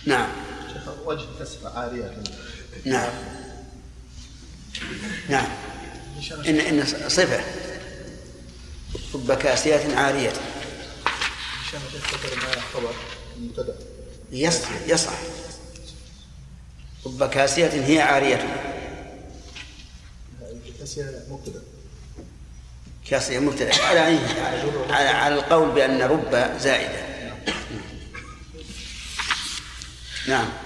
نعم. وجه كسر عارية. نعم نعم. إن صفة رب كاسية عارية. يصح رب كاسية هي عارية. كاسية مبتدأ على القول بأن رب زائدة. نعم.